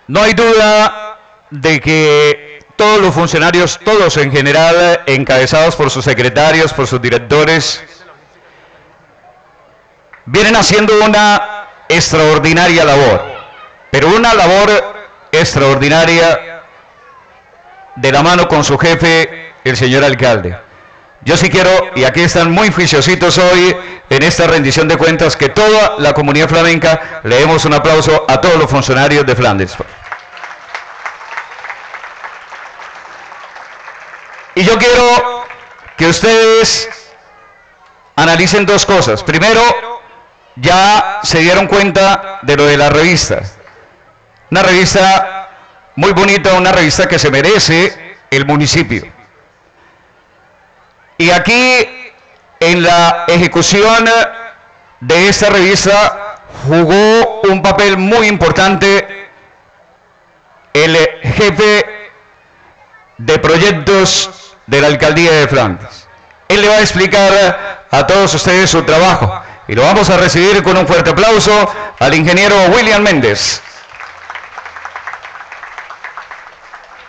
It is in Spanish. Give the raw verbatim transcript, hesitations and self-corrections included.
No hay duda de que todos los funcionarios, todos en general, encabezados por sus secretarios, por sus directores, vienen haciendo una extraordinaria labor, pero una labor extraordinaria de la mano con su jefe, el señor alcalde. Yo sí quiero, y aquí están muy juiciositos hoy en esta rendición de cuentas, que toda la comunidad flamenca le demos un aplauso a todos los funcionarios de Flandes. Y yo quiero que ustedes analicen dos cosas. Primero, ya se dieron cuenta de lo de la revista. Una revista muy bonita, una revista que se merece el municipio. Y aquí, en la ejecución de esta revista, jugó un papel muy importante el jefe de proyectos de la alcaldía de Flandes. Él le va a explicar a todos ustedes su trabajo. Y lo vamos a recibir con un fuerte aplauso al ingeniero William Méndez.